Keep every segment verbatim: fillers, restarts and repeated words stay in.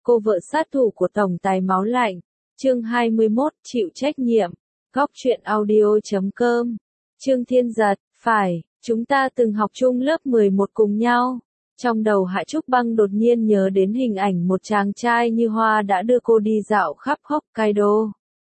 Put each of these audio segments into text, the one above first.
cô vợ sát thủ của tổng tài máu lạnh. Chương hai mươi mốt, chịu trách nhiệm. Góc truyện audio chấm com. Trương Thiên Giật, phải, chúng ta từng học chung lớp mười một cùng nhau. Trong đầu Hạ Trúc Băng đột nhiên nhớ đến hình ảnh một chàng trai như hoa đã đưa cô đi dạo khắp Hokkaido.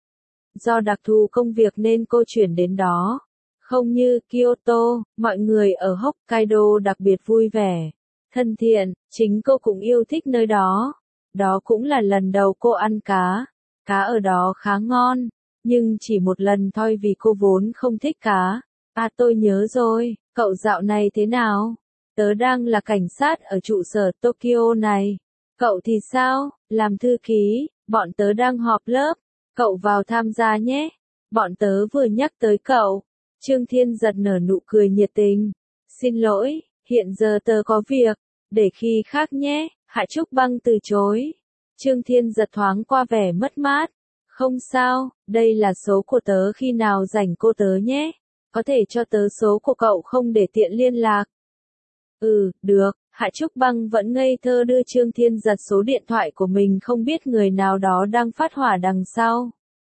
Do đặc thù công việc nên cô chuyển đến đó. Không như Kyoto, mọi người ở Hokkaido đặc biệt vui vẻ, thân thiện, chính cô cũng yêu thích nơi đó. Đó cũng là lần đầu cô ăn cá. Cá ở đó khá ngon, nhưng chỉ một lần thôi vì cô vốn không thích cá. À tôi nhớ rồi, cậu dạo này thế nào? Tớ đang là cảnh sát ở trụ sở Tokyo này. Cậu thì sao? Làm thư ký, bọn tớ đang họp lớp. Cậu vào tham gia nhé. Bọn tớ vừa nhắc tới cậu. Trương Thiên Giật nở nụ cười nhiệt tình. Xin lỗi, hiện giờ tớ có việc. Để khi khác nhé. Hạ Trúc Băng từ chối. Trương Thiên Giật thoáng qua vẻ mất mát. Không sao, đây là số của tớ, khi nào rảnh cô tớ nhé. Có thể cho tớ số của cậu không để tiện liên lạc? Ừ, được. Hạ Trúc Băng vẫn ngây thơ đưa Trương Thiên Giật số điện thoại của mình, không biết người nào đó đang phát hỏa đằng sau.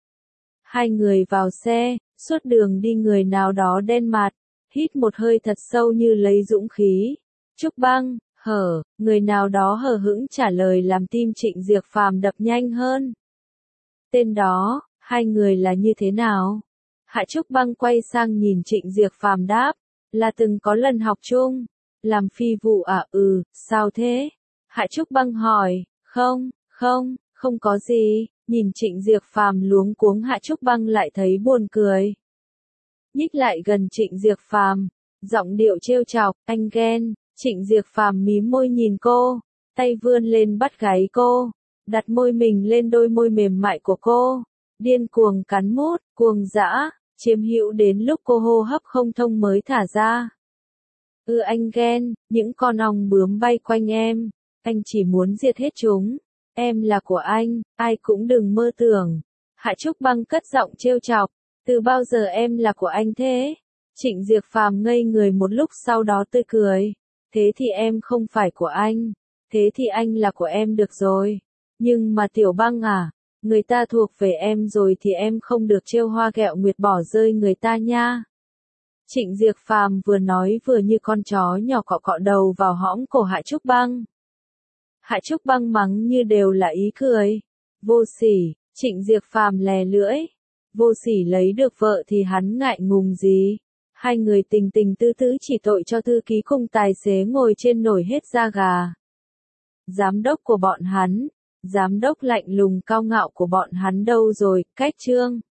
Hai người vào xe, suốt đường đi người nào đó đen mặt, hít một hơi thật sâu như lấy dũng khí. Trúc Băng, hở, người nào đó hờ hững trả lời làm tim Trịnh Diệc Phàm đập nhanh hơn. Tên đó, hai người là như thế nào? Hạ Trúc Băng quay sang nhìn Trịnh Diệc Phàm đáp, là từng có lần học chung. Làm phi vụ à? Ừ, sao thế? Hạ Trúc Băng hỏi, không, không, không có gì. Nhìn Trịnh Diệc Phàm luống cuống, Hạ Trúc Băng lại thấy buồn cười. Nhích lại gần Trịnh Diệc Phàm, giọng điệu trêu chọc, anh ghen. Trịnh Diệc Phàm mím môi nhìn cô, tay vươn lên bắt gáy cô, đặt môi mình lên đôi môi mềm mại của cô, điên cuồng cắn mút, cuồng dã, chiếm hữu đến lúc cô hô hấp không thông mới thả ra. Ừ, anh ghen, những con ong bướm bay quanh em, anh chỉ muốn diệt hết chúng. Em là của anh, ai cũng đừng mơ tưởng. Hạ Trúc Băng cất giọng trêu chọc, từ bao giờ em là của anh thế? Trịnh Diệc Phàm ngây người một lúc, sau đó tươi cười. Thế thì em không phải của anh, thế thì anh là của em được rồi. Nhưng mà Tiểu Băng à, người ta thuộc về em rồi thì em không được trêu hoa ghẹo nguyệt bỏ rơi người ta nha. Trịnh Diệc Phàm vừa nói vừa như con chó nhỏ cọ cọ đầu vào hõm cổ Hạ Trúc Băng. Hạ Trúc Băng mắng như đều là ý cười. Vô sỉ. Trịnh Diệc Phàm lè lưỡi. Vô sỉ lấy được vợ thì hắn ngại ngùng gì? Hai người tình tình tư tư chỉ tội cho thư ký cùng tài xế ngồi trên nổi hết da gà. Giám đốc của bọn hắn, giám đốc lạnh lùng cao ngạo của bọn hắn đâu rồi? Cách Trương